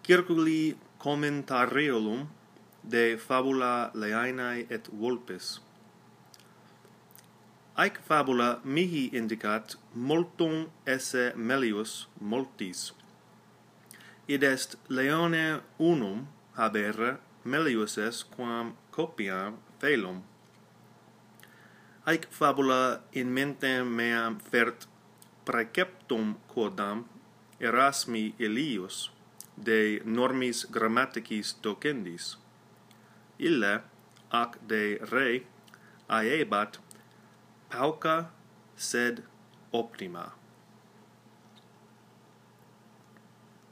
circuli commentariolum de fabula Leainae et Vulpes. Haec fabula mihi indicat multum esse melius multis. Id est leone unum habere melius es quam copiam felum. Haec fabula in mentem meam fert praeceptum quodam Erasmi Elius de normis grammaticis docendis. Ille ac de re aebat pauca sed optima.